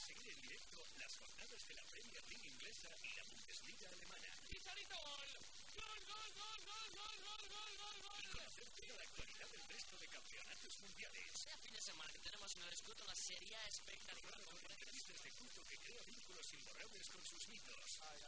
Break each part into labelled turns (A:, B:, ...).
A: seguir en directo las jornadas de la Premier League inglesa y la Bundesliga alemana.
B: ¡Pizarrito gol! ¡Gol, gol, gol, gol, gol, gol, gol, gol, gol!
A: Y conocer toda la actualidad del resto de campeonatos mundiales.
C: Este fin de semana que tenemos en el escudo una serie espectacular
A: con periodistas de culto que crea vínculos imborrables con sus mitos.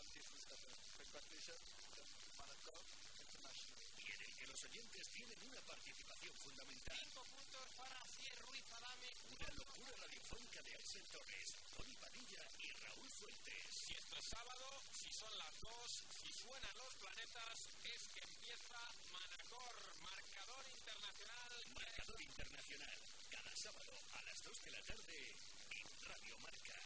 A: Y en el que los oyentes tienen una participación fundamental.
B: 5 puntos para Cier Ruiz Adame.
A: Una locura radiofónica de Axel Torres, Tony Padilla y Raúl Fuentes.
B: Si esto es sábado, si son las 2, si suenan los planetas, es que empieza Manacor, marcador internacional.
A: Marcador internacional, cada sábado a las 2 de la tarde en Radio Marca.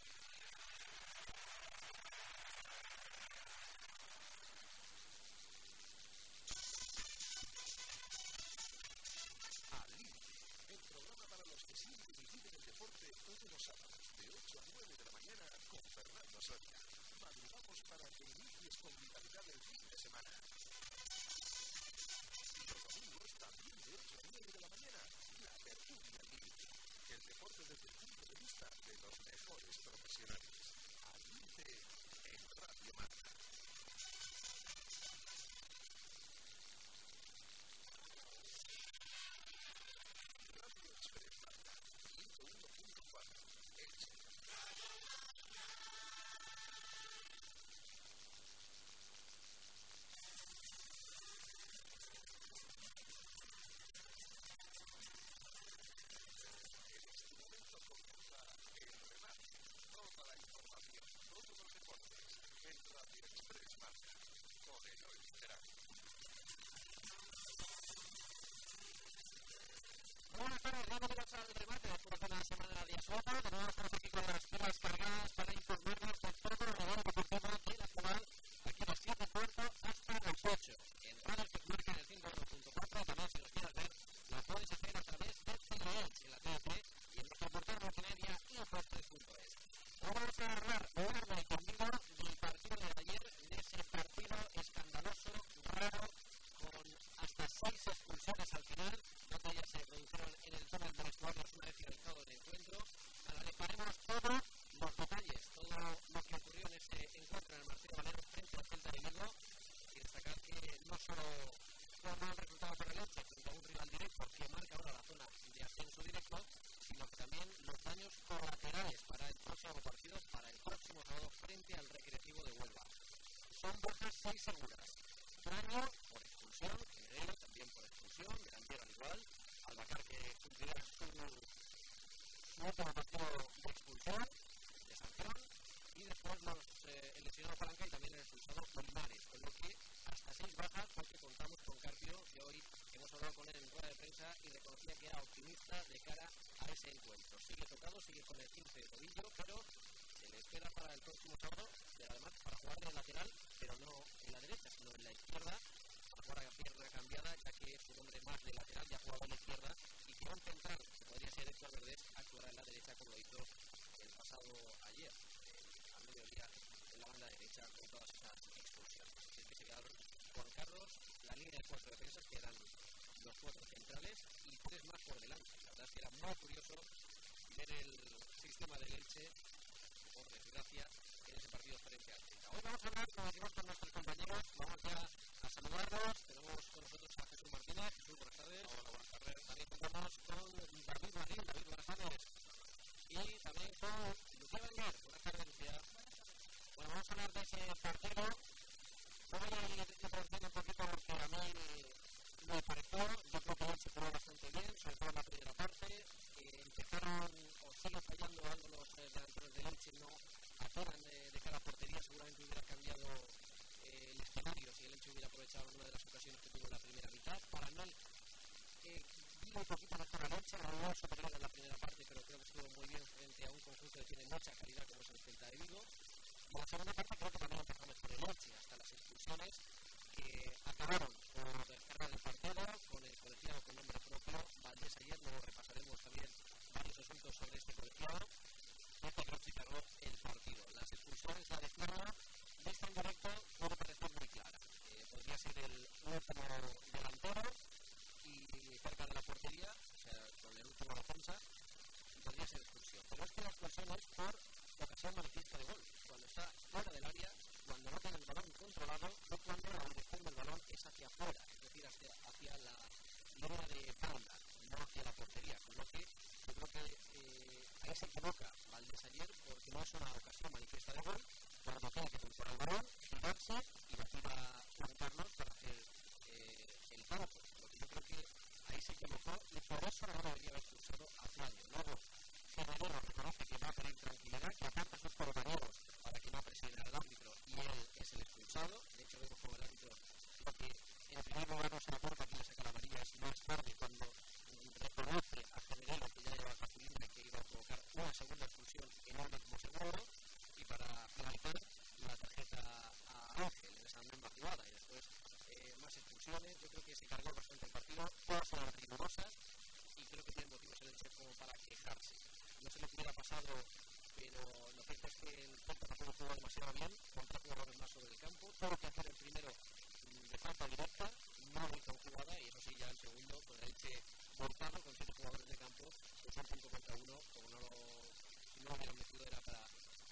A: El programa para los que sienten y viven el deporte todos los sábados de 8 a 9 de la mañana con Fernando Soria. Madrugamos para que inicies con vitalidad el fin de semana. Y los domingos también de 8 a 9 de la mañana, la tertulia límite. El deporte desde el punto de vista de los mejores profesionales. Al límite en Radio Marca. Radio Express Marca, 101.4, Elche. En este momento comienza el remate. Toda la información, todos los deportes, en Radio Express Marca, con Eloy Terán.
D: Buenas tardes, bienvenidos al remate después de una semana de asueto. De nuevo estamos aquí con las pilas cargadas para informarnos de todo lo nuevo deportivo de la ciudad, aquí a las 7:15 hasta las 8. En Radio Express Marca en el 101.4, también si los quieres ver, lo puedes hacer a través de CLH en la TDT y en nuestro portal multimedia info3.es. Hoy vamos a hablar largo y tendido del partido de ayer, de ese partido escandaloso, raro, con hasta 6 expulsiones al final. Ellas se produjeron en el túnel de vestuarios una vez finalizado el encuentro. Analizaremos todos los detalles, todo lo que ocurrió en ese encuentro en el Martín Valero frente al Celta de Vigo, y destacar que no solo fue un mal resultado para el Elche frente a un rival directo que marca ahora la zona de ascenso directo, sino que también los daños colaterales para el próximo partido, para el próximo sábado frente al Recreativo de Huelva. Son bajas 6 seguras. Daño por expulsión, Guerrero también por expulsión, delantero al igual, Albacar que cumplirá su último partido de expulsión, de sanción, y después el lesionado Palanca y también el expulsado Olivares, con lo que hasta 6 bajas, porque contamos con Carpio, que hoy hemos hablado con él en rueda de prensa y reconocía que era optimista de cara a ese encuentro. Sigue tocado, sigue con el 15 de tobillo, pero se le espera para el próximo sábado, pero además para jugar de lateral, pero no en la derecha, sino en la izquierda, para jugar a pierna cambiada, ya que es un hombre más de lateral, ya jugaba en la izquierda, y si va a intentar, que podría ser Héctor Verdés, actuará en la derecha como lo hizo el pasado ayer, a mediodía, en la banda derecha, con todas esas expulsiones. Así que se quedaron Juan Carlos, la línea de 4 defensas, que eran los 4 centrales, y 3 más por delante. La verdad es que era muy curioso ver el sistema del Elche, por desgracia, en ese partido frente al Celta. Hoy vamos a hablar, como decimos, con nuestros compañeros. Vamos ya a saludarlos. Tenemos con nosotros a Jesús Martínez. Jesús, buenas tardes. Hola, buenas tardes. También contamos con David Marín. David, buenas tardes. Y también con Lucía Benguer. Buenas tardes, Lucía. Bueno, vamos a hablar de ese partido. Voy a ir introduciendo un poquito porque a mí me pareció. Yo creo que él se jugó bastante bien, sobre todo en la primera parte. Empezaron o siguen fallando algunos delanteros de Elche, no atoran de cara a portería. Seguramente hubiera cambiado el escenario si el Elche hubiera aprovechado alguna de las ocasiones que tuvo en la primera mitad. Para mí vino un poquito mejor al Elche, no superior en la primera parte, pero creo que estuvo muy bien frente a un conjunto que tiene mucha calidad como es el Celta de Vigo. Y la segunda parte creo que también empezó mejor el Elche, hasta las expulsiones que acabaron por descargar el partido con el colegiado con nombre propio. Valdés ayer, luego repasaremos también varios asuntos sobre este colegiado. Este creo que cerró el partido. Las expulsiones, la de Fierro, de esta en directo puede parecer muy clara. Podría ser el último delantero y cerca de la portería, o sea, con el último defensa, podría ser expulsión. Pero es que la expulsión es por ocasión manifiesta de gol, cuando está fuera del área, cuando no tiene el balón controlado o cuando la dirección del balón es hacia afuera, es decir, hacia la línea de banda, no hacia la portería, con lo que yo creo que ahí se equivoca Valdés ayer porque no es una ocasión manifiesta de gol, por lo que tiene que controlar el balón, girarse y batir a Juan Carlos para hacer el campo, lo que yo creo que ahí se equivocó y por eso no debería haber expulsado a Flavio. Luego Federico reconoce que va a pedir tranquilidad, que aparta a sus compañeros para que no presione al árbitro y él es el expulsado. De hecho, vemos como el árbitro, creo que en primer lugar no se da cuenta que le saca la amarilla, es más tarde cuando reconoce a Federico que ya lleva cartulina y que iba a provocar una segunda expulsión en un mismo segundo, y para finalizar la tarjeta a Ángel en esa misma jugada y después más expulsiones. Yo creo que se cargó bastante el partido, todas son rigurosas y creo que tiene motivos el Elche como para quejarse. No sé lo que hubiera pasado, pero lo cierto es que el Celta tampoco jugó demasiado bien, con 3 jugadores más sobre el campo, todo lo que hacer el primero de falta directa, no lo hizo en jugada y eso sí ya el segundo, con el Elche volcado con 7 jugadores de campo, pues un 5 contra 1, como no lo hubieran metido era para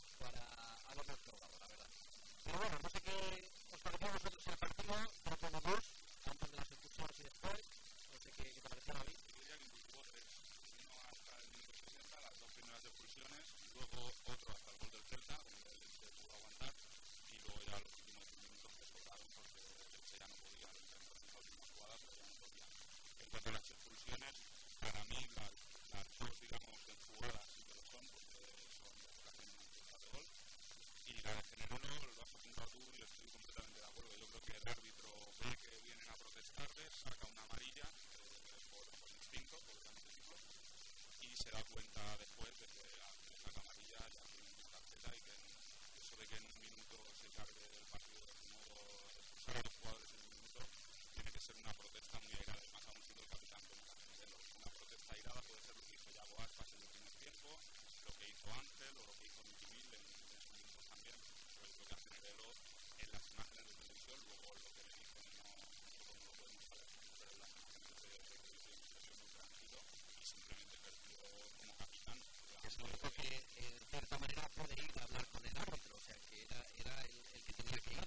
D: haberlo probado, la verdad. Pero bueno, no sé qué os pareció a vosotros el partido, creo que hubo dos, antes de las expulsiones y después, no sé qué te pareció, David.
E: Yo diría que incluso hubo 3, uno hasta el minuto 60, las 2 primeras expulsiones, y luego otro hasta el gol del Celta, donde el Elche pudo aguantar, y luego ya los últimos 10 minutos que sobraron porque el Elche ya no podía, en las últimas jugadas, pero ya no podía. En cuanto a las expulsiones, para mí las dos, digamos, en jugadas sí que lo son, porque son ocasiones manifiestas de gol. Y la de Generolo lo has apuntado tú y estoy completamente de acuerdo. Yo creo que el árbitro ve que vienen a protestarles, saca una amarilla por instinto, podríamos decirlo, y se da cuenta después de que le saca amarilla ya tiene una tarjeta y que eso de que en un minuto se cargue el partido de modo expulsar a los jugadores en un minuto tiene que ser una protesta muy airada, más aún siendo el capitán como Generolo. Una protesta airada puede ser lo que hizo Yago Aspas en el primer tiempo, lo que hizo Ángel o lo que hizo Miki Mil en esos minutos también, pero yo creo que a Generolo en las imágenes de televisión, luego lo que le dicen nosotros no lo podemos saber, pero en las imágenes de televisión se muy tranquilo y simplemente ejerció como capitán.
D: Es lo único que en cierta manera puede ir a hablar con el árbitro, o sea que era el que tenía que ir.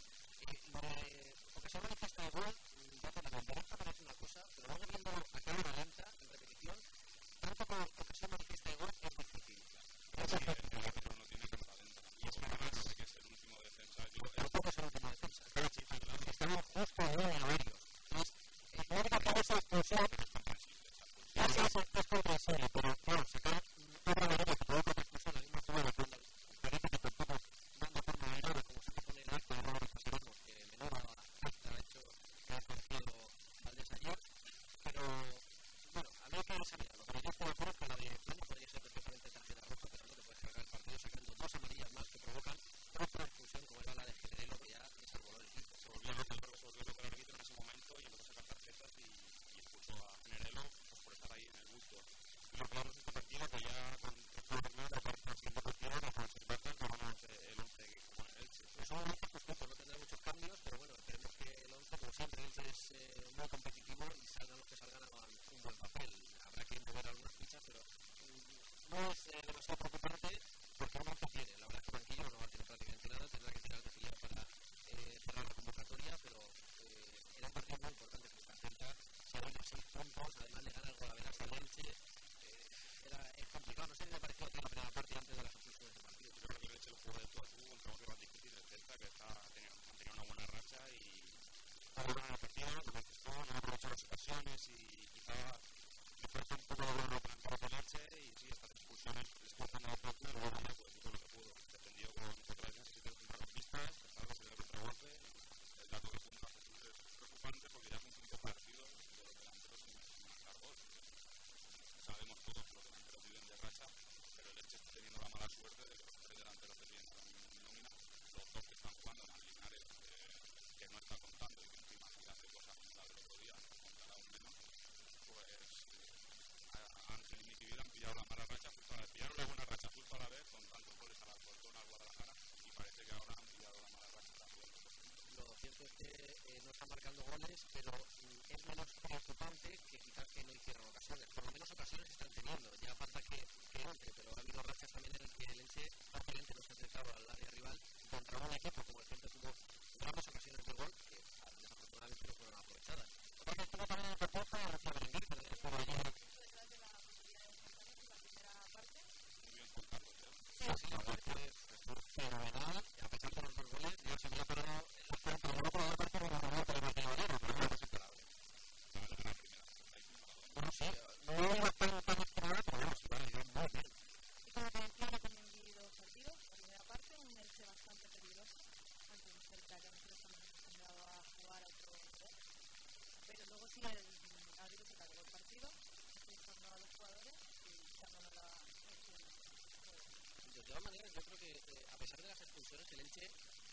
D: Porque se manifiesta de gol, ya por la derecha parece una cosa, pero luego viendo a cámara lenta, en repetición, tanto como ocasión manifiesta de gol es difícil.
E: El árbitro no tiene cámara lenta. Y es verdad que es el último defensa.
D: Tampoco es el último defensa. Estamos justo en un aéreo. Entonces, la única que esa expulsión es comprensible, pero claro, sacar otra amarilla que provoca otra expulsión, la misma jugada con parece que tampoco dando forma de grave, como se pone en el acta, no lo repasaremos, que menor acta ha hecho que ha ejercido Valdés ayer, pero bueno, habría que examinarlo, pero yo estoy de acuerdo que la de España podría ser perfectamente tarjeta roja, pero no te puedes cargar el partido sacando 2 amarillas más que provocan otra expulsión como era la de Generelo, que ya desarboló el equipo.
E: Se volvió loco el árbitro en ese momento y empezó a sacar tarjetas y expulsó a Generelo pues, por estar ahí en el bulto. Y lo claro es este partido que ya con 3 jugadores más, aparte del siguiente partido, nos conservamos que vamos el 11 que jugó en el Elche.
D: Eso es muy justo, no tendrá muchos cambios, pero bueno, esperemos que el 11, como siempre, el Elche es muy competitivo y salgan los que salgan hagan un buen papel. Habrá que mover algunas fichas, pero no es demasiado preocupante porque un 11 tiene. La verdad es que banquillo no va a tener prácticamente nada, tendrá que tirar de filial para cerrar la convocatoria, pero era un partido muy importante que el Celta se vaya a 6 puntos, además le gana el Golaveras al Elche. Es complicado, no sé qué me pareció a ti la primera parte antes de las expulsiones del partido.
E: Yo creo que el Elche lo jugó de tú a tú contra un rival difícil del Celta que mantenía una buena racha y estaba en el partido, como dices tú, no aprovechó las ocasiones y quizá le falta un poco de valor delantero del Elche y sí, estas expulsiones les puso en el partido y luego ya pues hizo lo que pudo. Defendió con otra defensa y tres centrocampistas, estaba con el contragolpe. El dato de puntos es preocupante porque ya son 5 partidos de los delanteros sin marcar gol. Sabemos todos que los delanteros viven de racha, pero el Elche está teniendo la mala suerte de que los 3 delanteros que tienen ahora mismo en nómina, los 2 que están jugando, más Linares, que no está contando y que encima si hace cosas como la del otro día, contará aún menos, pues Ángel y Miki han pillado la mala racha justo a la vez, pillaron la buena racha justo a la vez con tantos goles a la Alcorcón, al Guadalajara, y parece que ahora han pillado la mala racha también.
D: Lo cierto es que no están marcando goles, pero es menos preocupante que quizás que no hicieron ocasiones. Por lo menos ocasiones están teniendo. Ya falta que entre, pero ha habido rachas también en las que el Elche prácticamente no se hace pesar de las expulsiones, el Elche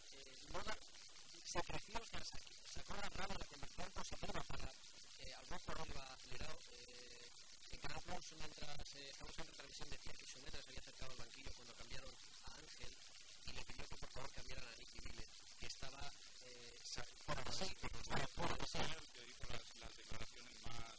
D: se creció, o sea, sacó la rama de la conversión positiva para algún jugador iba acelerado. En Canal Plus, mientras estamos en retransmisión, decía que Sonetra se había acercado al banquillo cuando cambiaron a Ángel y le pidió que por favor cambiaran a Nicky Villez, que estaba fuera de sí, que estaba fuera de sí.
E: Que hizo las declaraciones más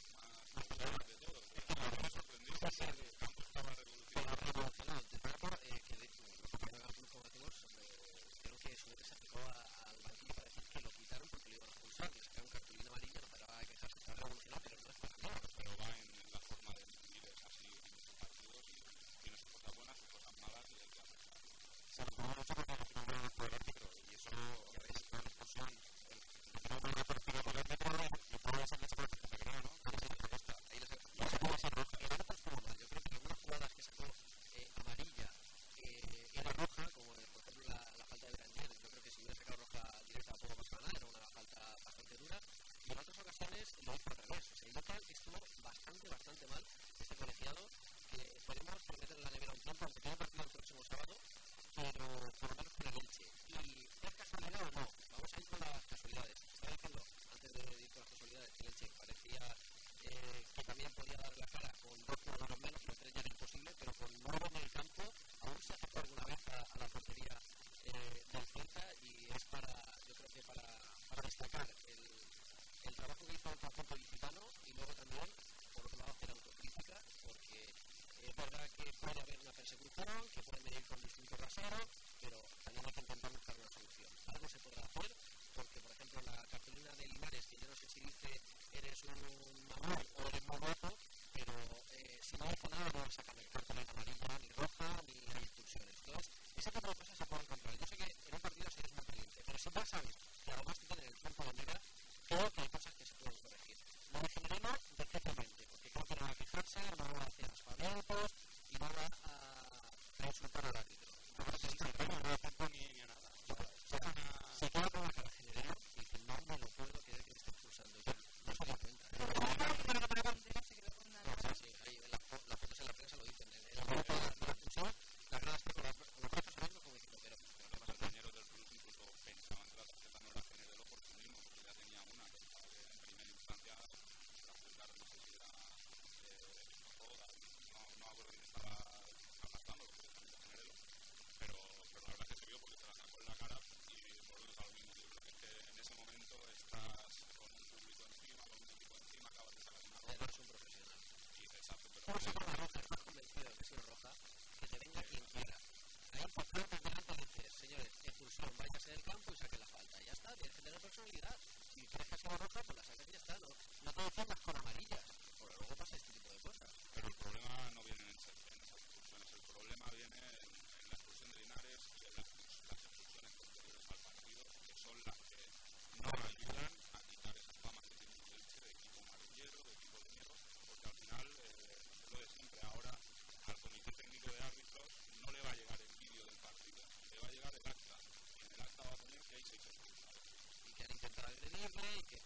E: de todo. Me sorprendió porque el campo estaba revolucionado.
D: De pronto, que lo que pasa en el club, como decimos, creo que Sonetra se acercó al banquillo para decir que lo quitaron porque le iban a expulsar, que sacaron cartulina amarilla, no paraba de quejarse, está revolucionado, pero no es para nada.
E: Pero va en la forma de vivir, es así en estos partidos y tiene sus cosas buenas, sus cosas malas y hay que aceptar.
F: Se lo pongo mucho porque no me fue el árbitro y eso ya ves, una discusión. No me fue el árbitro y todo ese hecho por el grano, ¿no? Ahí les puede ser roja.
D: El árbitro estuvo mal. Yo creo que algunas jugadas que sacó amarilla era roja, como por ejemplo la falta de Berenguer. Yo creo que si hubiera sacado roja directa tampoco pasaba nada, era una falta bastante dura. Y en otras ocasiones lo hizo al revés. O sea, el local estuvo bastante mal este colegiado, que podemos meter en la nevera un tiempo, aunque tiene partido el próximo sábado, pero por lo menos con el Elche. ¿Y es casualidad o no? Vamos a ir con las casualidades. Estaba diciendo, antes de ir con las casualidades, que el Elche parecía que también podía dar la cara con 2 jugadores menos, los 3 ya era imposible, pero con 9 en el campo, aún se acercó alguna vez a la portería del Celta, y es yo creo que para destacar el trabajo que hizo el conjunto ilicitano, y luego también, por otro lado, hacer autocrítica, porque es verdad que puede haber una persecución, que pueden venir con distintos raseros, pero también hay que intentar buscar una solución. Algo se podrá hacer, porque por ejemplo la cartulina de Linares, que yo no sé si dice eres un mamón o eres muy guapo, pero si no hace nada no sacan el cartulina amarilla, ni roja, ni hay expulsiones. Entonces, ese tipo de cosas se pueden controlar. Yo sé que en un partido se es muy caliente, pero si ya sabes que además te tienen el campo de mira, creo que hay cosas que se pueden corregir. Lo generemos perfectamente, porque creo que no va a quejarse, no va a hacer aspavientos y no va a insultar al árbitro. Yo creo que sí, no da tiempo ni a nada. Se queda con la cara general y dice, no me lo puedo creer que me esté expulsando. Yo no se da cuenta. Sí, ahí las fotos en la prensa lo dicen. En la foto de la expulsión, la grada está con los brazos abiertos como diciendo, pero
E: Los compañeros del club incluso pensaban que la tarjeta no era general por sí mismo, porque ya tenía una que estaba en primera instancia para juzgar, no sé si era Roda, no me acuerdo quién estaba aplastando los directamente general, pero la verdad es que se vio porque se la sacó en la cara y volvemos a lo mismo. Yo creo que es que en ese momento estás con un público encima, con un equipo encima, acabas de sacar una roja.
D: eres un profesional.
E: Y exacto, pero
D: Tú sacas la roja, estás convencido de que si es roja, que te venga quien quiera. Ahí por tanto delante dices, señores, expulsión, váyase del campo y saque la falta. Ya está, tienes que tener personalidad. Si crees que ha sido roja, pues la sacas y ya está. No te defiendas con amarillas, porque luego pasa este tipo de cosas.
E: pero el problema no viene en esas expulsiones, el problema viene en la expulsión de Linares y en las expulsiones posteriores al partido, que son las que no ayudan a quitar esa fama que tiene el Elche de equipo marrullero, de equipo de miedo, porque al final, es lo de siempre, ahora al comité técnico de árbitros no le va a llegar el vídeo del partido, le va a llegar el acta, y en el acta va a poner que hay 6 expulsados.
D: Y que han intentado agredirle y que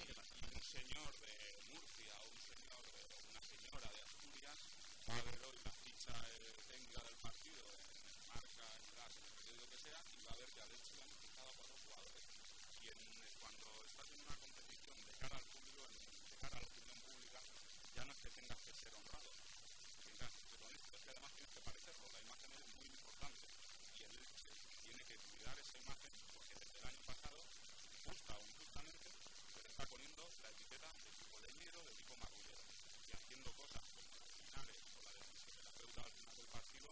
E: Y un señor de Murcia o una señora de Asturias va a ver hoy la ficha técnica del partido en Marca, en Gas, en el periódico que sea, y va a ver que al hecho le han expulsado a 4 jugadores. Y cuando estás en una competición de cara al público, de cara a la opinión pública, ya no es que tengas que ser honrado, tengas que ser honesto, es que además tienes que parecerlo. La imagen es muy importante y el Elche tiene que cuidar esa imagen, porque desde el año pasado, justa o injustamente, se le está poniendo la etiqueta de tipo leñero, de tipo marrullero, y haciendo cosas como la de Linares o la de Terapeuta al final del partido,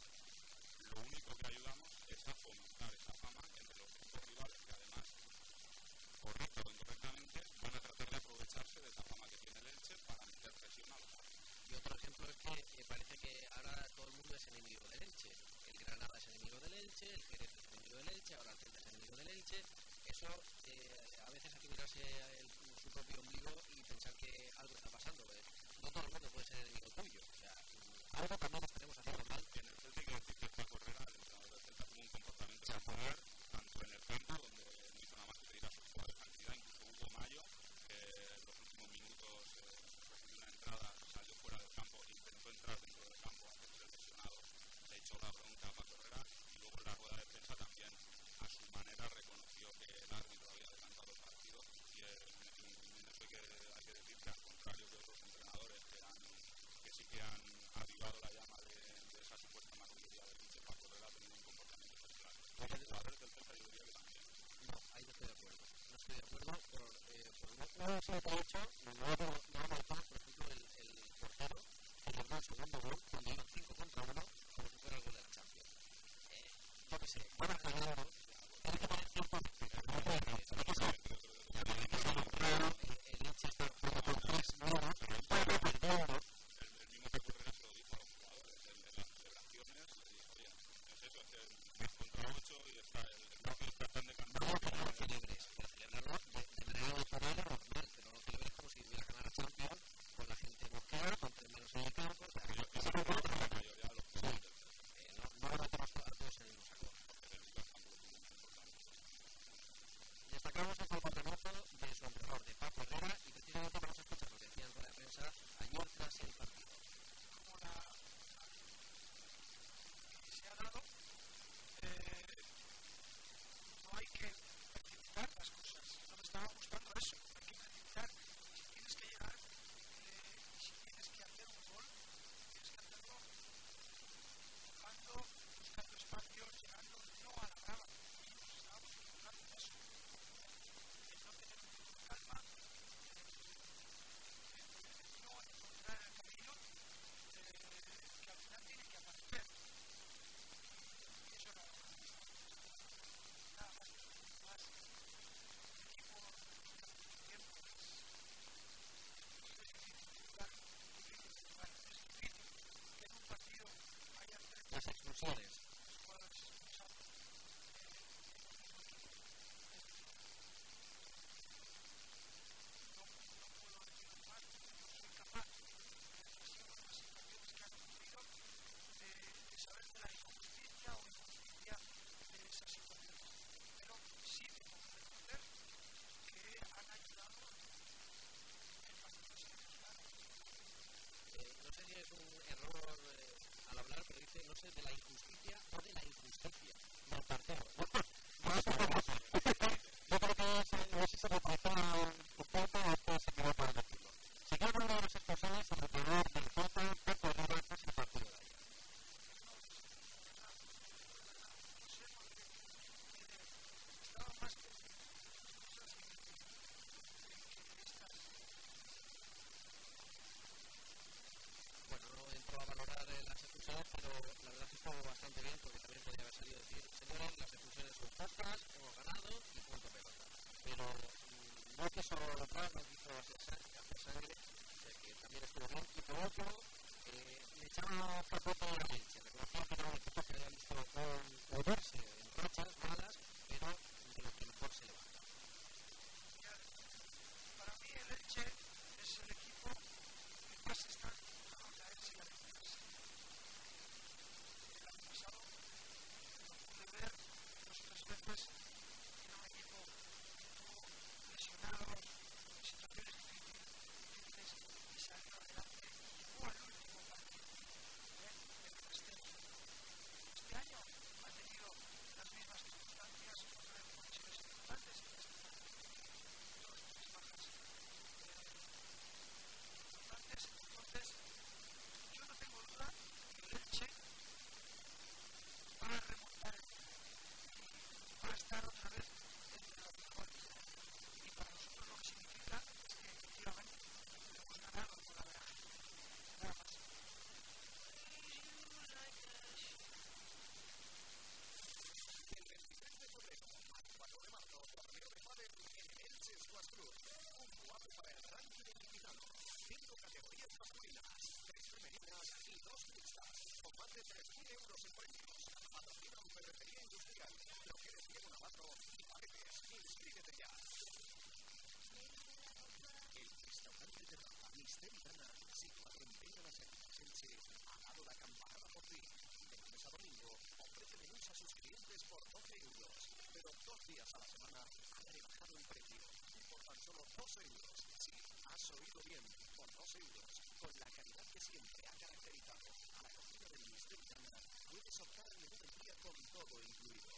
E: lo único que ayudamos es a fomentar esa fama entre los equipos rivales, que además, correcta o incorrectamente, van a tratar de aprovecharse de esa fama que tiene el Elche para meter presión a los árbitros.
D: Y otro ejemplo es que parece que ahora todo el mundo es enemigo del Elche. El Granada es enemigo del Elche, el Jerez es enemigo del Elche, ahora el Celta es enemigo del Elche. Eso a veces hay que mirarse su propio ombligo y pensar que algo está pasando. No todo el mundo puede ser enemigo tuyo. O sea, algo también estaremos haciendo mal.
E: En el Celta hay que decir que Paco Herrera, el entrenador del Celta, tuvo un comportamiento ejemplar, tanto en el campo, donde no hizo nada más que pedir a sus jugadores tranquilidad, incluso Hugo Mayo, que en los últimos minutos recibió una entrada, salió fuera del campo, intentó entrar dentro del campo, hacerse el lesionado, le echó la bronca a Paco Herrera, y luego en la rueda de los jugadores del Celta yo diría que también.
D: No, ahí no estoy de acuerdo. No estoy de acuerdo por un simple hecho. No ha marcado, por ejemplo, el portero celebró el segundo gol cuando iban 5 contra 1 como si fuera el gol de la Champions. Yo qué sé, van ganando. Tiene que tener tiempo de el Elche está jugando con 3 nuevos, pero está perdiendo.
E: El mismo Pepe Herrera se lo dijo a los jugadores en las celebraciones, le dijo, oye, es eso, es que es contra 8 y está el partido está tan decantado.
D: No, que no lo celebres, pero celebrarlo de manera natural y normal, que no lo celebres como si hubiera ganado la Champions con la gente bloqueada, con 3 menos en el campo. O sea,
E: Yo creo que la mayoría de los jugadores
D: no lo metemos a todos en el mismo saco. Destacamos el comportamiento de su entrenador, de Paco Herrera, y precisamente vamos a escuchar lo que decía en rueda de prensa ayer tras el partido.
G: Como la que se ha dado, no hay que precipitar las cosas. No me estaba gustando eso. No hay que precipitar. Si tienes que llegar, si tienes que hacer un gol, tienes que hacerlo buscando espacios, llegando no a la brava. Y nos estábamos equivocando en eso. No tener un poco de calma, no encontrar el camino que al final tiene que aparecer. Y eso era nada más. El equipo de tiempo es difícil jugar, es difícil que en un partido haya 3
D: Las expulsiones.
G: jugadores expulsados. No puedo decir más, no soy capaz de reflexionar las situaciones que han ocurrido, de saber de la injusticia o injusticia de esas situaciones. Pero sí tengo que reconocer que han ayudado en partidos que nos ganan.
D: No sé si es un error al hablar, pero dice, no sé, de la injusticia o de la injusticia del partido. Yo creo que no sé si se retrata un poco o esto se equivoca al decirlo. Se queda con una de las expulsiones al entrenador del Celta, Paco Herrera, tras el partido de ayer.
G: No sé, porque estaba más pendiente de cosas que estas.
D: Bueno, no entro a valorar las expulsiones, pero la verdad es que estuvo bastante bien, porque también podría haber salido a decir, señores, las expulsiones son justas, hemos ganado y punto pelota. Pero no quiso entrar, no quiso hacer sangre, que también estuvo bien. Y por otro, le echaba capote a la Elche. Reconocía que era un equipo que había visto verse en rachas malas, pero de lo que mejor se levanta.
G: Para mí el Elche es el equipo que más está acostumbrado a caerse y a levantarse. El año pasado lo pude ver 2 o 3 veces en un equipo que tuvo lesionados, en situaciones difíciles y salió adelante y llegó al último partido del descenso. Este año ha tenido las mismas circunstancias, otra vez con lesiones importantes y este partido 2 o 3 bajas importantes. Entonces, yo no tengo duda que el Elche va a remontar el nivel y va a estar otra vez entre los mejores. Y para nosotros lo que significa es que efectivamente hemos ganado el golaveraje. Nada más.
A: El 23 de febrero al 4 de marzo, torneo de pádel en el Elche Squash Club. Un guapo para el ranking ilimitado. 5 categorías masculinas, 3 femeninas y 2 mixtas. Con más de 3.000 euros en premios. Patrocinan Ferretería Industrial. Lo que les Diego Navarro y Paredes. Inscríbete ya. El restaurante de Rafa Mister y Gana, situado en Vega Las Heras, Elche, ha dado la campanada por fin. De lunes a domingo ofrece menús a sus clientes por 12 euros, pero 2 días a la semana ha rebajado el precio y por tan solo 2 euros. Sí, has oído bien, por 2 euros, con la calidad que siempre ha caracterizado a la cocina del Mister y Gana, puedes optar al menú del día con todo incluido.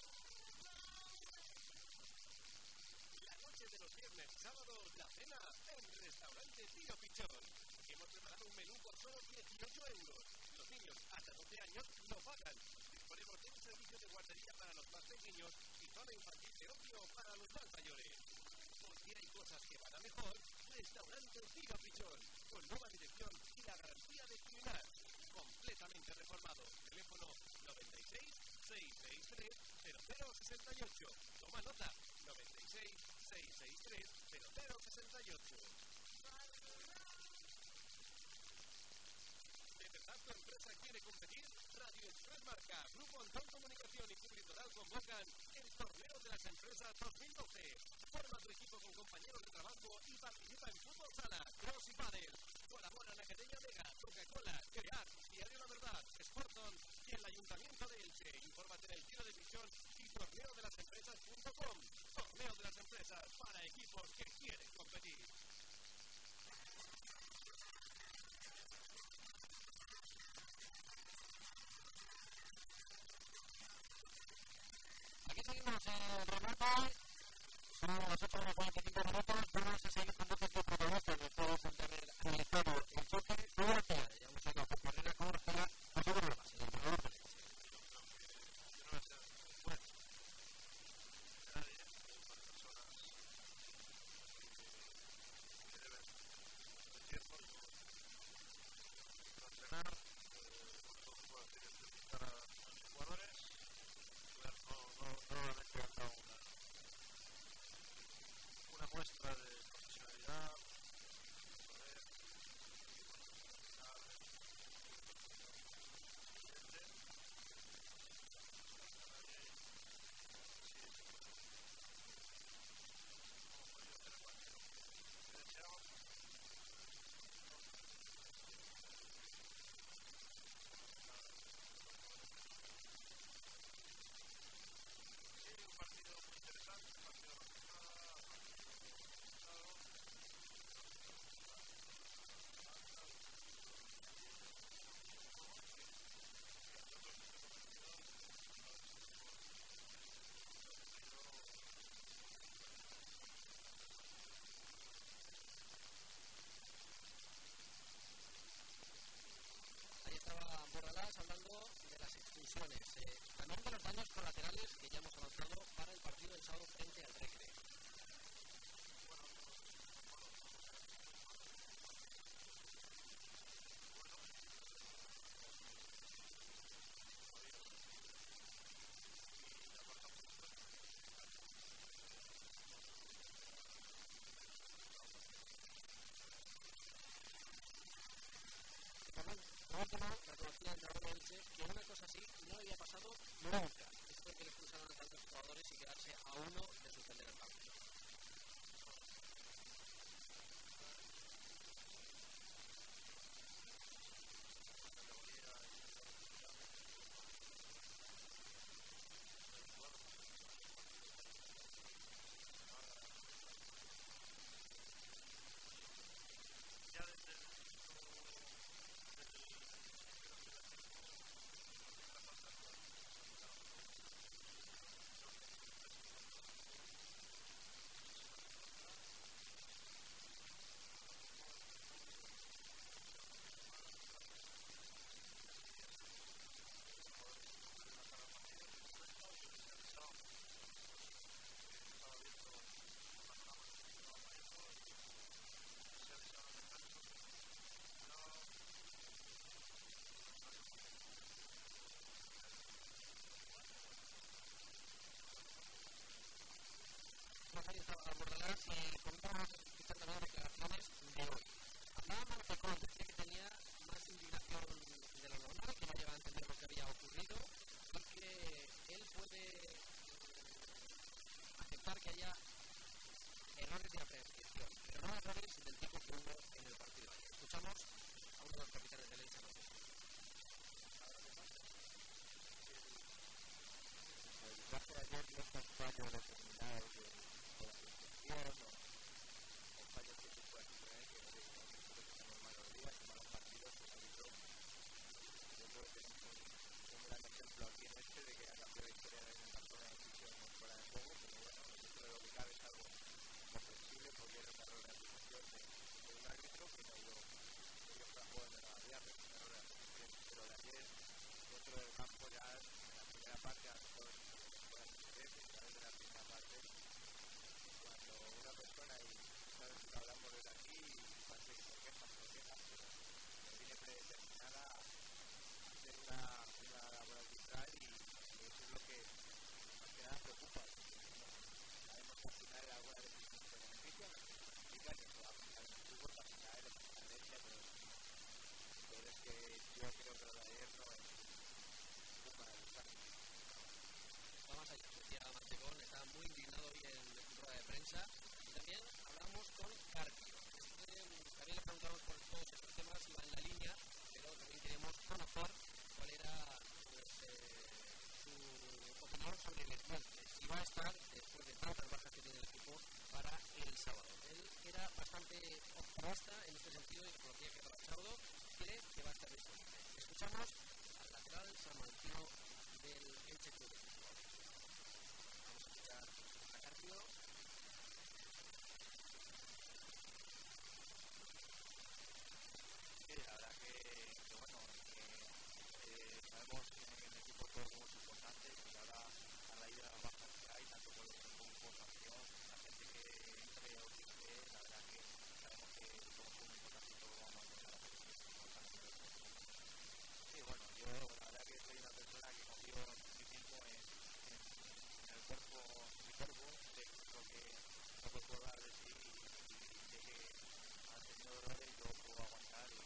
A: La noche de los viernes y sábados, la cena en Restaurante Tío Pichón. Hemos preparado un menú por solo 18 euros. Los niños hasta 12 años lo pagan. Disponemos de un servicio de guardería para los más pequeños y zona infantil de ocio para los más mayores. Porque hay cosas que van a mejor, Restaurante Tiro Pichón, con nueva dirección y la garantía de criminal. Completamente reformado. Teléfono 96 663 0068. Toma nota, 96 663 0068. ¿De verdad tu empresa quiere competir? Radio Express Marca, Grupo Antón Comunicación y Publitoral convocan el Torneo de las Empresas 2012. Forma tu equipo con compañeros de trabajo y participa en fútbol sala, cross y pádel. Colabora la Academia Vega, Coca-Cola, Crear, Diario La Verdad, Sporton y el Ayuntamiento de Elche. Infórmate en el Tiro de Visión y torneodelasempresas.com. Torneo de las Empresas para equipos que quieren competir.
D: Aquí seguimos en remate. Son las 8:45 minutos. Vamos a seguir con otro protagonista del juego Pontevedra analizado el choque de García. Ya hemos sacado por carrera con García, a sobre la base, el entrenador del Elche.
G: Una muestra de profesionalidad, un partido muy interesante, un partido
D: Ahí estaba Borralás hablando de las expulsiones, también de los daños colaterales que ya hemos avanzado para el partido del sábado frente al Recre. Por último, reconocía el entrenador de Elche que una cosa así no había pasado nunca. Esto de que le expulsaron a tantos jugadores y quedarse a uno de suspender el partido.
G: ya desde el
H: parte a lo mejor puedan suceder, ¿sabes? De la primera parte, cuando una persona, y sabes que hablamos desde aquí, y parece que se queja, pero viene predeterminada a hacer una labor arbitral y eso es lo que más que nada preocupa. Sabemos que al final alguna vez se beneficia, nos significa que se va a aplicar en el fútbol, al final es una leche, pero es que yo creo que lo de ayer no es un para evitar.
D: Vamos allá, decía Mantecón, estaba muy indignado hoy en rueda de prensa. Y también hablamos con Carpio. También le preguntamos por todos esos temas, iba en la línea, pero también queremos conocer cuál era su opinión sobre el Puente. Si va a estar, después de tantas bajas que tiene el equipo, para el sábado. Él era bastante optimista en este sentido y reconocía que para el sábado cree que va a estar disponible. Escuchamos al lateral salmantino del Elche Club de Fútbol. Vamos a escuchar a Carpio.
H: Sí, la verdad que bueno, sabemos que en el equipo todos somos importantes y ahora a raíz de las bajas que hay, tanto por el como por sanción, la gente que entre o que esté, la verdad que sabemos que todos somos importantes y todos vamos a empezar a hacer importantes. Sí, bueno, yo la verdad que soy una persona que confío muy tiempo en el cuerpo, mi cuerpo, sé lo que puedo dar de sí y sé que han tenido dolores y yo puedo aguantar y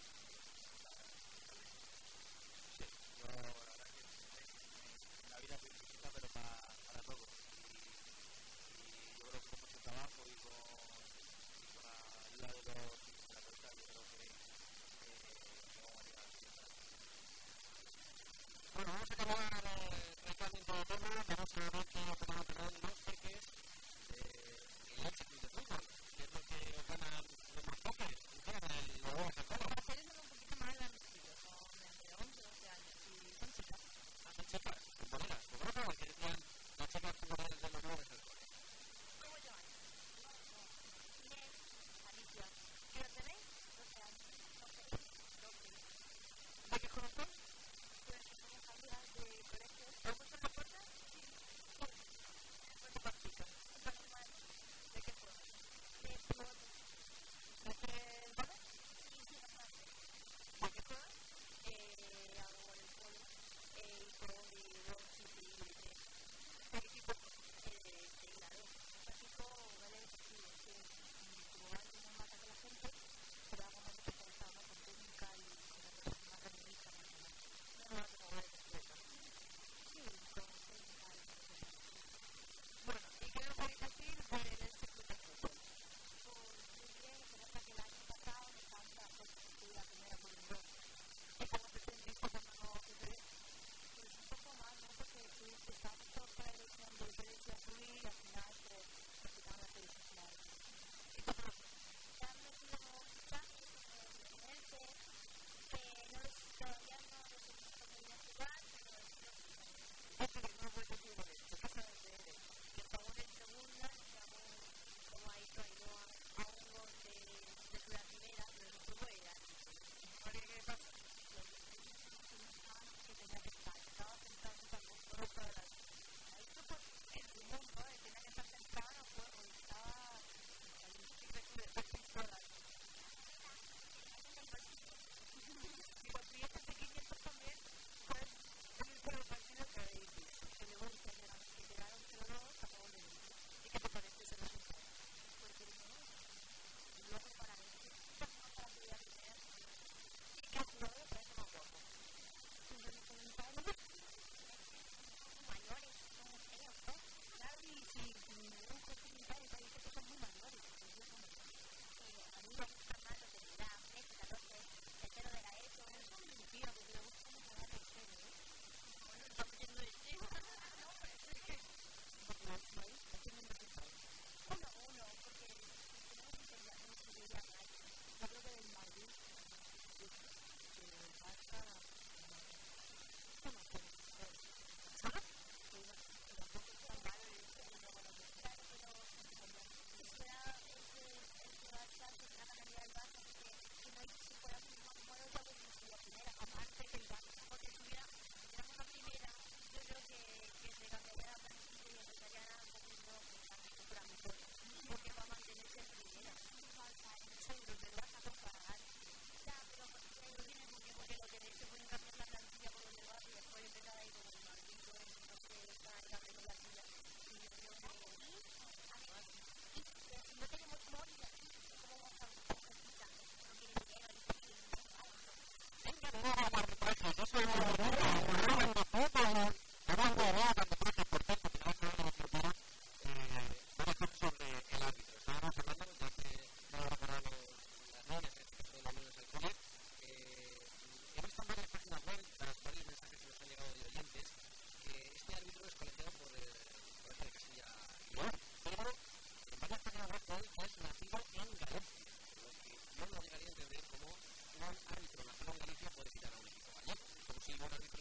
H: sí, yo la verdad que en la vida soy distinta pero para todo y yo creo que con mucho trabajo y con la ayuda de los fisioterapeutas yo creo que vamos a llegar a la.
D: Bueno, vamos a acabar radicalmente de tema, vamos a ver qué opinan los peques del Elche Club de Fútbol, que es lo que opinan los más peques, el nuevo Coca-Cola.
I: Las series son un poquito más grandecitos, son entre 11 y 12 años y son chicas.
D: Son chicas, futboleras, como que decían las chicas futboleras de los nuevos del cole.
I: ¿Cómo llamáis? Inés, Alicia. ¿Qué edad tenéis? 12 años. 12. ¿De qué juegos son? Pues somos amigas de colegio. ¿Os gustan las puertas? Sí. ¿Cuánto participan? ¿De qué juegos?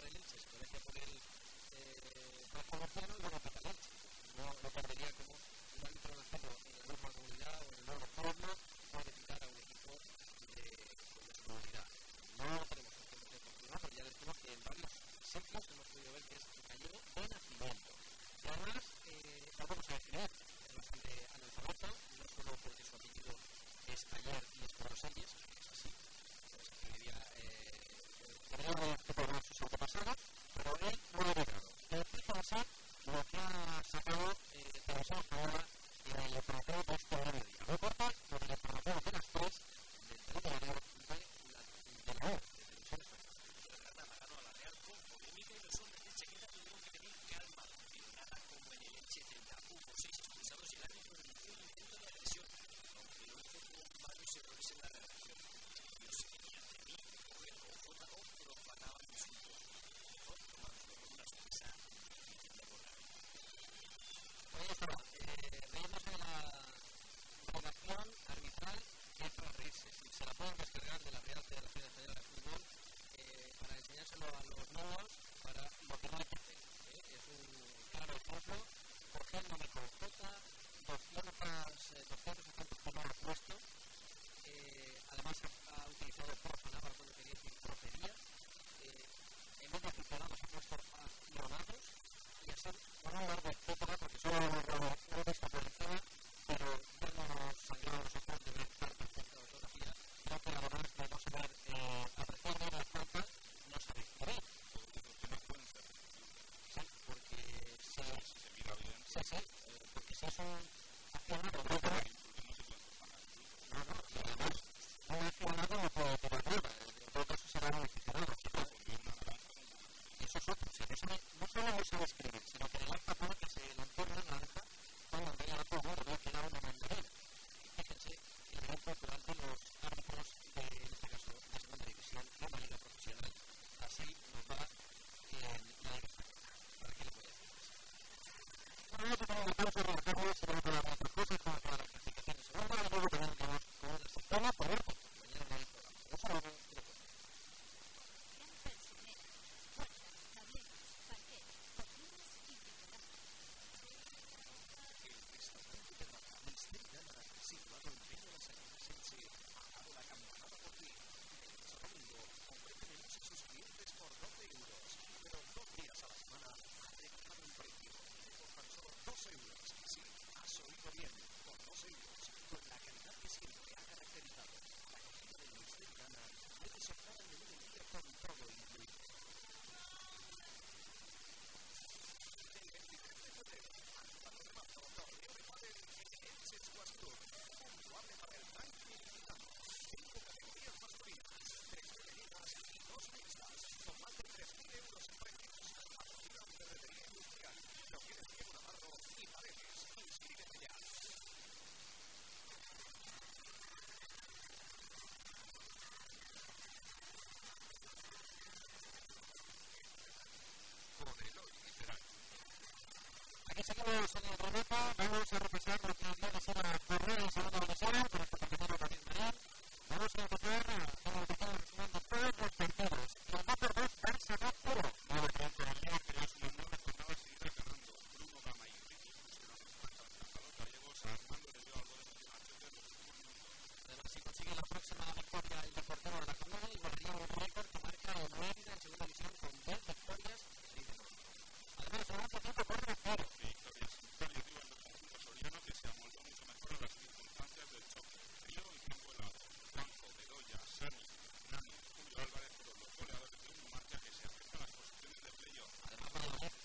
D: el Elche, se conoce por el Paco Murciano y luego pita el Elche. No perdería como un árbitro nacido en la misma comunidad o en el nuevo pueblo puede pitar a un equipo de su comunidad. No lo tenemos confirmado, pero ya decimos que en varios sitios hemos podido ver que es gallego de nacimiento. Y además, lo vamos a definir, es bastante analfabeto, no solo porque su apellido es Ayer y es Coroselles, que es así, pues escribiría por sus antepasados, pero él no lo ha logrado. Fíjense lo que ha sacado Televisión Española en el informativo de este mediodía. Reporta por el informativo de las 3 del telediario de la O, de Televisión Española.
A: La Granada ganó a la Real con polémica y los hombres de Chequera tuvieron que pedir calma, pero nada como en el Elche Celta. Hubo 6 expulsados y el árbitro denunció un intento de agresión, aunque lo hizo con varios errores en la redacción. Ellos seguían de mí, o JO, profanaban su fútbol. Mejor tomárselo con una sonrisa difícil de borrar.
D: Ahí estaba. Veíamos en la redacción arbitral que es para reírse. Se la pueden descargar de la Real Federación Española de Fútbol para enseñárselo a los niños para lo que no hay que hacer. Es un claro ejemplo. Jorge Mónico J, 200 primeros puestos. Además ha utilizado profanaba cuando quería decir groserías. En vez de aficionados ha puesto a leonados y así con un largo etcétera, porque solo hemos dado un visto por encima, pero ya no nos sangraron los ojos de ver tantas fotografías. Creo que además de no saber apreciar bien las plantas, no sabe escribir. Sí, porque se mira bien. Sí, porque si es un aficionado, no, y además un aficionado no puede tirar nada, en todo caso será un aficionado. Eso es otro, no solo no sabe escribir, sino que en el acta pone que se lanzó una naranja cuando veía a todo el mundo que era una mandarina. Y fíjense el nivel cultural de los árbitros de, en este caso, de segunda división, de una liga profesional. Así nos va en la liga española. ¿Para qué le voy a decir eso? Bueno, yo tengo una parte de la tarde, se van a dar otras cosas, como todas las clasificaciones segunda, y luego también vamos con la sección por ver, porque mañana no hay programa. Un saludo,
A: situado en medio de la Sánchez, ha dado la campanada por ti. Este domingo ofrece menús a sus clientes por 12 euros, pero 2 días a la semana ha rebajado el precio por tan solo 2 euros. Sí, has oído bien, por 2 euros, con la calidad que siempre ha caracterizado a la cocina del Mister Gana. Puedes optar al menú del día con todo incluido. Del 23 de febrero al 4 de marzo, torneo de pádel en Elche Squash Tour. Puntuable para el ranking ilimitado. 5 categorías masculinas, 3 femeninas y 2 mixtas, con más de 3.000 euros en premios. Patrocina Ferretería Industrial. Lo quieres Diego Navarro y Paredes. Inscríbete ya.
E: Con Eloy Literal.
D: aquí seguimos en el programa, vamos a repasar lo que viene a ser la jornada en segunda división con nuestro compañero David Marín. Vamos a empezar con el pequeño resumen de todos los partidos. El 2-2, Barça 2-0.
E: Nuevo triunfo del líder que ya suma 9 jornadas seguidas ganando. Bruno Gama y Ricky pusieron en marcha a los gallegos. Armando le dio algo de motivación de los últimos minutos.
D: Además, si consigue la próxima victoria el Deportivo de la jornada, igualaría un récord que marca el Mérida en segunda división con 10 victorias seguidas. Además, el segundo tiempo corre 0.
E: Victorias significativas del conjunto soriano que se amoldó mucho mejor a las circunstancias del choque. Frío y tiempo helado. Blanco, Bedoya, Sani, Nani, Julio Álvarez fueron los goleadores de un marcha que se acerca a las posiciones de playoff.
D: Además, Valladolid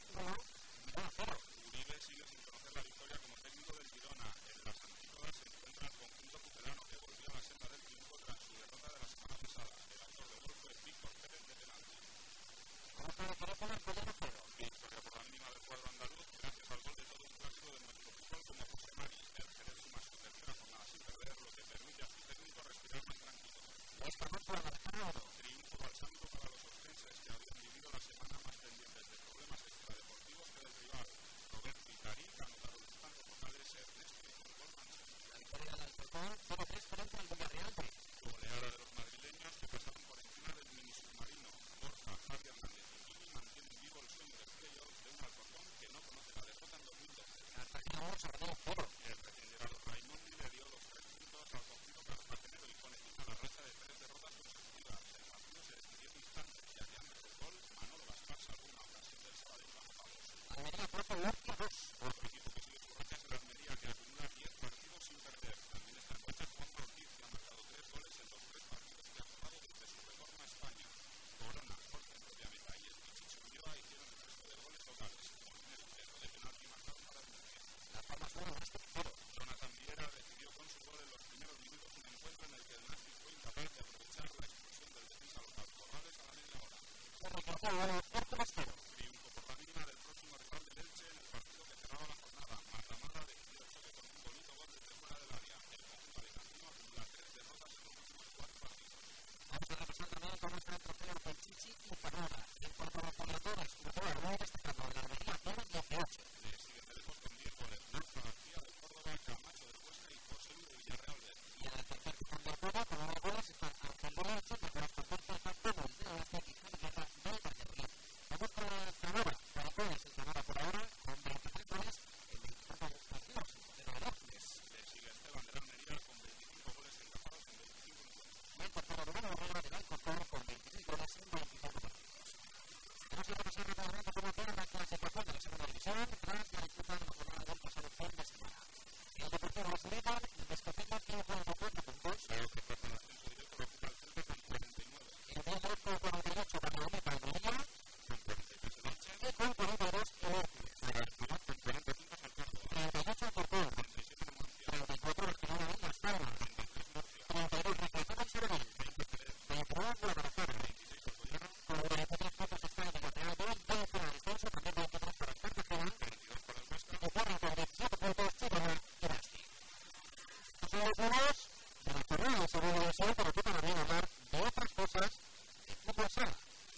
F: Almería 4, Murcia 2. Otro equipo que sigue su racha es el Almería, que acumula 10 partidos sin perder. También está en racha Juan Ortiz, que ha marcado 3 goles en los 3 partidos que ha jugado desde su retorno a España. Corona, Jorge, propia meta, y el Pichichi Ulloa hicieron el resto de goles locales. Con el centro de penalti marcado para el Murcia.
D: Las Palmas 1, Nàstic 0.
F: Jonathan Viera decidió con su gol en los primeros minutos un encuentro en el que el Nàstic fue incapaz de aprovechar la expulsión del defensa local. Corrales a la media hora.
D: Hércules 0.
F: Triunfo por la mínima del próximo rival del Elche en el partido que cerraba la jornada. Matamala decidió el choque con un bonito gol desde fuera del área. El conjunto alicantino acumula 3 derrotas en los últimos 4 partidos.
D: Vamos a repasar también cómo está el trofeo con Chichi y Zamora. En cuanto a los goleadores, Ulloa muy destacado en la Almería, tiene 18.
F: Le siguen de lejos con 10 goles. Borja García del Córdoba, Camacho del Huesca y José Luis de Villarreal B.
D: Y en el tercer cajón del juego, con 9 goles, están Ángel Derecho, que con los 14 Pablo de Nàstic y Javi Guerra del Valladolid. Vamos con Zamora. Maricones en Zamora por ahora, con 23 goles en 25 partidos. De los Hércules.
F: Le sigue Esteban de la Almería con 25 goles encajados en 25 minutos.
D: Y en cuanto a la novena Herrera del Alcorcón, con 26 goles en 25 partidos. Vamos a repasar rápidamente cómo queda la clasificación de la segunda división tras la disputa de la jornada del pasado fin de semana. El Deportivo es líder, descapita 54 puntos.
F: Pero que pasa el ascenso directo lo ocupa el Celta con 49.
D: El Villar con 48, Valladolid, Almería,
F: Con 43 el Elche.
D: y con 42 el Hércules.
F: Fuera del Pilar con 40 puntos el Córdoba.
D: 38 Alcorcón,
F: 37 el Murcia.
D: 34 Barcelona y Las Palmas,
F: 33 Murcia.
D: 32 Recreativa y Sabadell, 29 Guadalajara,
F: 26 el Boyano.
D: con 43 puntos está el Villarreal B, 20 en el descenso, también 23 para el Cartagena,
F: 22 para el Huesca.
D: y cierran con 17 puntos Girona y Nàstic. Estos son los números de la jornada de segunda división, pero toca también hablar de otras cosas de fútbol sala.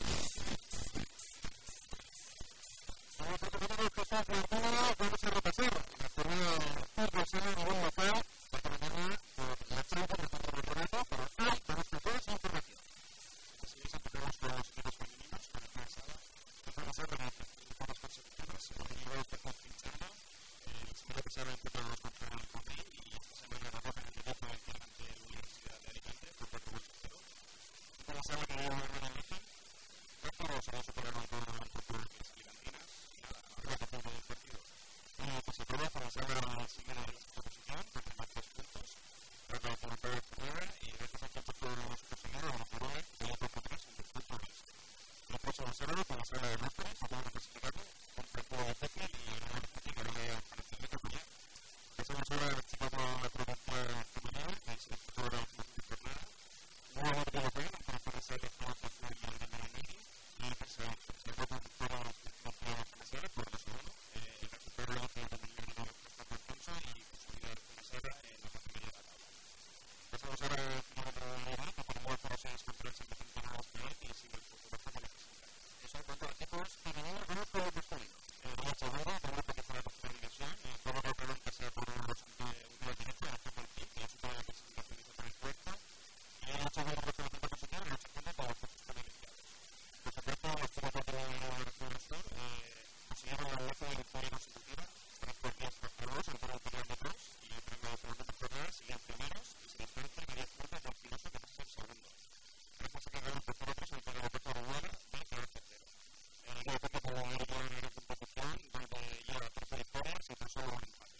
D: Con nuestro compañero Jesús Martínez vamos a repasar la jornada de fútbol sala a nivel local, esta mañana por la Champions de fútbol campeonato, pero hoy vamos con toda esa información.
F: Así es, empezamos con los equipos femeninos, con el Fuensala. El Fuensala de temporadas consecutivas, el lleva este con pinchando. La semana pasada empezamos contra el Copi y esta semana la ropa en el directo ante la Universidad de Alicante por 4 goles a 0. El Fuensala que lleva una buena imagen. Rápido se va a superar un poco el futuro de las alicantinas y nada, ahora que tiene el partido. Pues se prueba, Fuensala sigue en la sexta posición, porque más 3 puntos. Tras la última de carrera y gracias a que el partido de los conseguidos, los Tiroles, de la top 3 en 2 puntos. El próximo sábado, Fuensala de Rostro, se puede clasificarlo contra el juego de Fácil y el nuevo Fácil que le parece que toca ya. Pasamos ahora a los chicos de la provincia femenina, que se disputó ahora la última jornada. Nuevo partido local, entre Fuensala de Rostro y el de Merenegui, y que se sacó por victoria contra la Fuensala por 2-1. El resultado de la última también le dio hasta por Concha y consolidar Fuensala en la parte media de la tabla. Pasamos ahora al final de la Liga, que por igual para 6 contra el San Vicente de Nacional y sigue el fútbol bajo con la clasificación.
D: Eso en cuanto a equipos femeninos, vamos con los masculinos.
F: El Seguro, que grupo que fue la tercera división, y el juego local que se ha por los unidades directas, el fútbol Team, que ya supera la clasificación y se pone cuarta. Y el Seguro que fue la quinta posición, el 8 puntos para los puestos privilegiados. Por supuesto, los chicos de la Región Sur consiguieron la 11 victoria consecutiva, 3 partidos por 2 en todo el periodo de 2, y tras la segunda temporada siguen primeros y se distancian a 10 puntos del Filoso, que es el segundo. Gracias a que ganaron por 4-3 ante la Roca Uruguaya, y quedó tercero. El equipo que como ya en la competición, donde lleva 13 victorias y 3 solo un empate.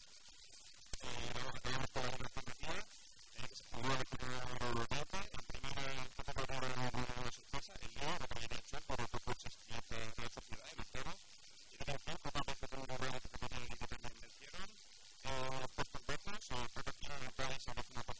F: Acabamos con la Liga Alternativa, que se jugó la jornada número 20. En primera, el campeonato de una sorpresa, el Leo, la calle de acción por otro coche de la sociedad, el Victoros. Y también el campo que tuvo una buena categoría de independencia vencieron. Los puestos bajos, Tacatino, Natales, a la final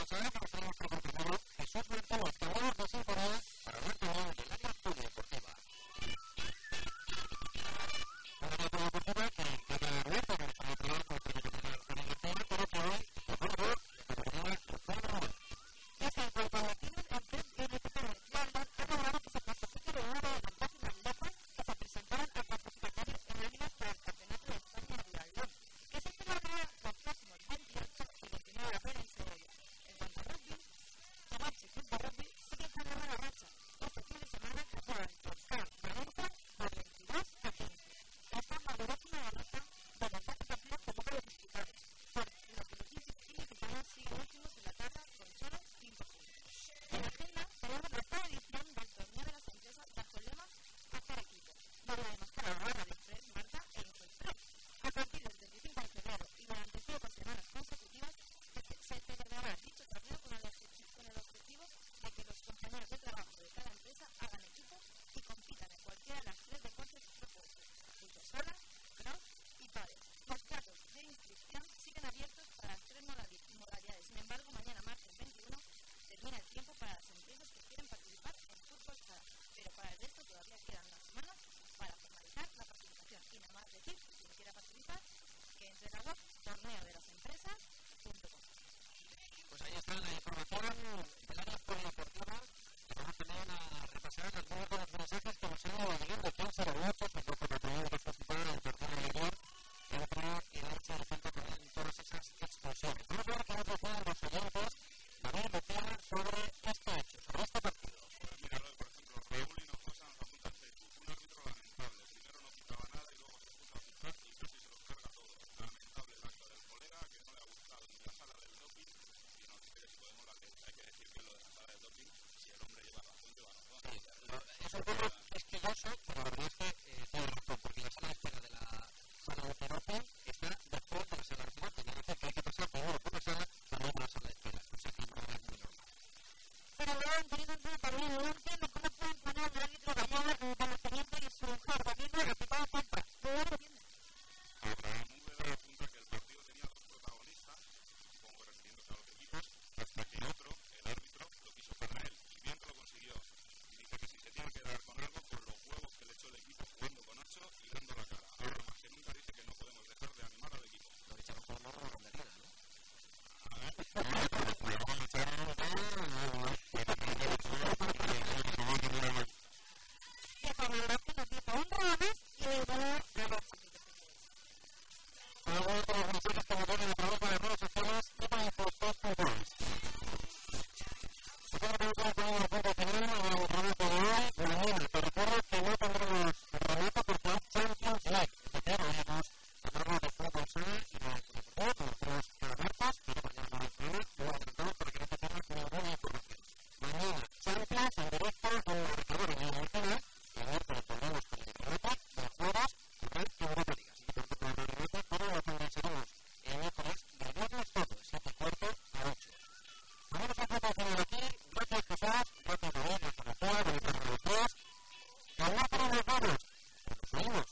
F: Seguimos.